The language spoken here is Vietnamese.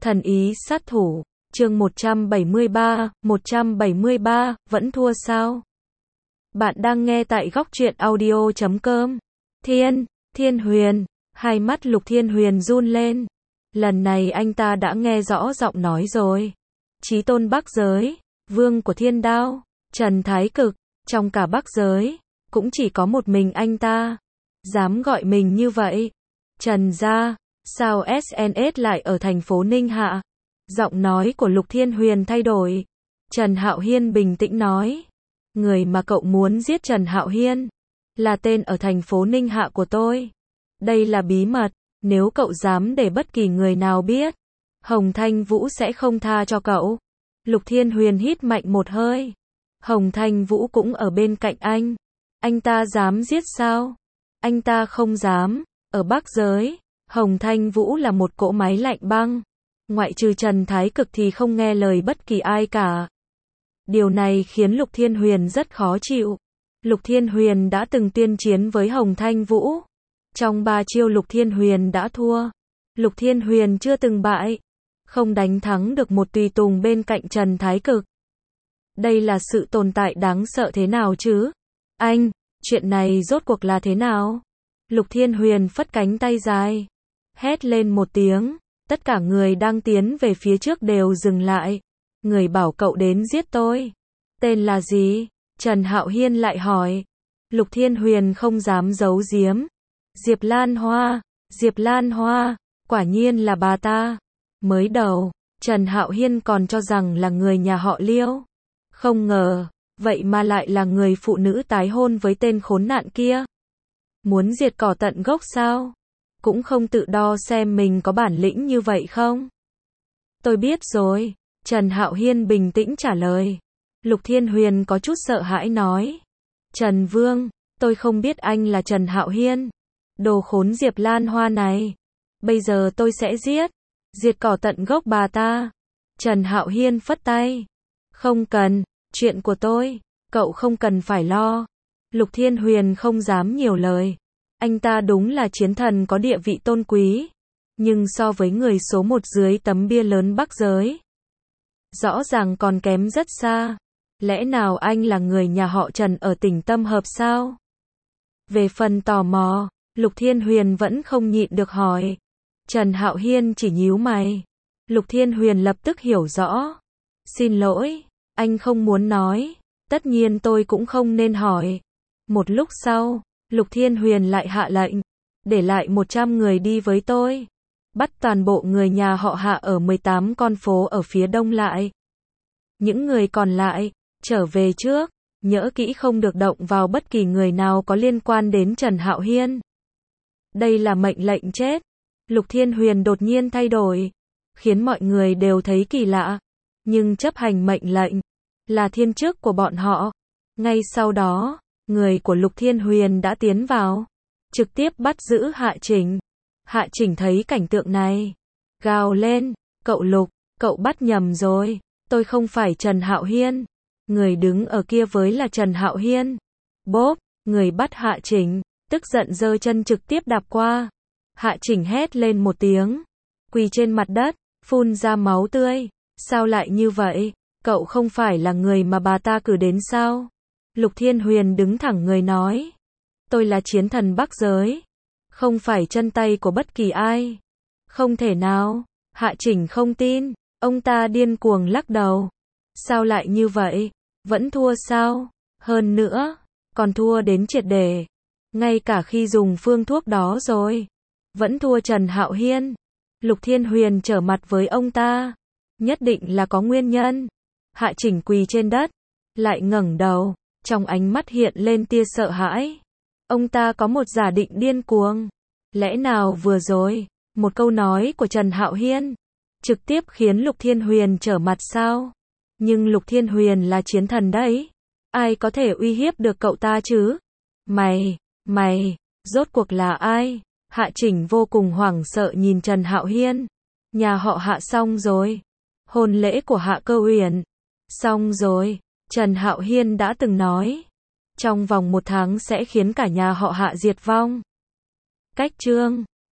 Thần ý sát thủ, chương 173, vẫn thua sao? Bạn đang nghe tại góc truyện audio.com. Thiên Huyền, hai mắt Lục Thiên Huyền run lên. Lần này anh ta đã nghe rõ giọng nói rồi. Chí tôn Bắc giới, vương của thiên đao, Trần Thái Cực, trong cả Bắc giới, cũng chỉ có một mình anh ta dám gọi mình như vậy. Trần gia, sao SNS lại ở thành phố Ninh Hạ? Giọng nói của Lục Thiên Huyền thay đổi. Trần Hạo Hiên bình tĩnh nói, người mà cậu muốn giết Trần Hạo Hiên là tên ở thành phố Ninh Hạ của tôi. Đây là bí mật, nếu cậu dám để bất kỳ người nào biết, Hồng Thanh Vũ sẽ không tha cho cậu. Lục Thiên Huyền hít mạnh một hơi. Hồng Thanh Vũ cũng ở bên cạnh anh ta dám giết sao? Anh ta không dám. Ở Bắc giới, Hồng Thanh Vũ là một cỗ máy lạnh băng. Ngoại trừ Trần Thái Cực thì không nghe lời bất kỳ ai cả. Điều này khiến Lục Thiên Huyền rất khó chịu. Lục Thiên Huyền đã từng tuyên chiến với Hồng Thanh Vũ. Trong 3 chiêu Lục Thiên Huyền đã thua. Lục Thiên Huyền chưa từng bại. Không đánh thắng được một tùy tùng bên cạnh Trần Thái Cực. Đây là sự tồn tại đáng sợ thế nào chứ? Chuyện này rốt cuộc là thế nào? Lục Thiên Huyền phất cánh tay dài, hét lên một tiếng. Tất cả người đang tiến về phía trước đều dừng lại. Người bảo cậu đến giết tôi, tên là gì? Trần Hạo Hiên lại hỏi. Lục Thiên Huyền không dám giấu giếm. Diệp Lan Hoa, quả nhiên là bà ta. Mới đầu, Trần Hạo Hiên còn cho rằng là người nhà họ Liêu. Không ngờ, vậy mà lại là người phụ nữ tái hôn với tên khốn nạn kia. Muốn diệt cỏ tận gốc sao? Cũng không tự đo xem mình có bản lĩnh như vậy không? Tôi biết rồi, Trần Hạo Hiên bình tĩnh trả lời. Lục Thiên Huyền có chút sợ hãi nói. Trần Vương, tôi không biết anh là Trần Hạo Hiên. Đồ khốn Diệp Lan Hoa này. Bây giờ tôi sẽ diệt cỏ tận gốc bà ta. Trần Hạo Hiên phất tay. Không cần, chuyện của tôi, cậu không cần phải lo. Lục Thiên Huyền không dám nhiều lời. Anh ta đúng là chiến thần có địa vị tôn quý. Nhưng so với người số 1 dưới tấm bia lớn Bắc giới, rõ ràng còn kém rất xa. Lẽ nào anh là người nhà họ Trần ở tỉnh Tâm Hợp sao? Về phần tò mò, Lục Thiên Huyền vẫn không nhịn được hỏi. Trần Hạo Hiên chỉ nhíu mày. Lục Thiên Huyền lập tức hiểu rõ. Xin lỗi, anh không muốn nói. Tất nhiên tôi cũng không nên hỏi. Một lúc sau, Lục Thiên Huyền lại hạ lệnh. Để lại 100 người đi với tôi. Bắt toàn bộ người nhà họ Hạ ở 18 con phố ở phía đông lại. Những người còn lại, trở về trước. Nhớ kỹ không được động vào bất kỳ người nào có liên quan đến Trần Hạo Hiên. Đây là mệnh lệnh chết. Lục Thiên Huyền đột nhiên thay đổi, khiến mọi người đều thấy kỳ lạ. Nhưng chấp hành mệnh lệnh là thiên chức của bọn họ. Ngay sau đó, người của Lục Thiên Huyền đã tiến vào, trực tiếp bắt giữ Hạ Chỉnh. Hạ Chỉnh thấy cảnh tượng này, gào lên, cậu Lục, cậu bắt nhầm rồi, tôi không phải Trần Hạo Hiên. Người đứng ở kia với là Trần Hạo Hiên. Bốp, người bắt Hạ Chỉnh, tức giận giơ chân trực tiếp đạp qua. Hạ Chỉnh hét lên một tiếng, quỳ trên mặt đất, phun ra máu tươi. Sao lại như vậy? Cậu không phải là người mà bà ta cử đến sao? Lục Thiên Huyền đứng thẳng người nói. Tôi là chiến thần Bắc giới. Không phải chân tay của bất kỳ ai. Không thể nào. Hạ Chỉnh không tin. Ông ta điên cuồng lắc đầu. Sao lại như vậy? Vẫn thua sao? Hơn nữa, còn thua đến triệt để. Ngay cả khi dùng phương thuốc đó rồi, vẫn thua Trần Hạo Hiên. Lục Thiên Huyền trở mặt với ông ta. Nhất định là có nguyên nhân. Hạ Chỉnh quỳ trên đất, lại ngẩng đầu, trong ánh mắt hiện lên tia sợ hãi. Ông ta có một giả định điên cuồng. Lẽ nào vừa rồi, một câu nói của Trần Hạo Hiên trực tiếp khiến Lục Thiên Huyền trở mặt sao? Nhưng Lục Thiên Huyền là chiến thần đấy. Ai có thể uy hiếp được cậu ta chứ? Mày, rốt cuộc là ai? Hạ Chỉnh vô cùng hoảng sợ nhìn Trần Hạo Hiên. Nhà họ Hạ xong rồi. Hôn lễ của Hạ Cơ Uyển xong rồi. Trần Hạo Hiên đã từng nói, trong vòng 1 tháng sẽ khiến cả nhà họ Hạ diệt vong. Cách chương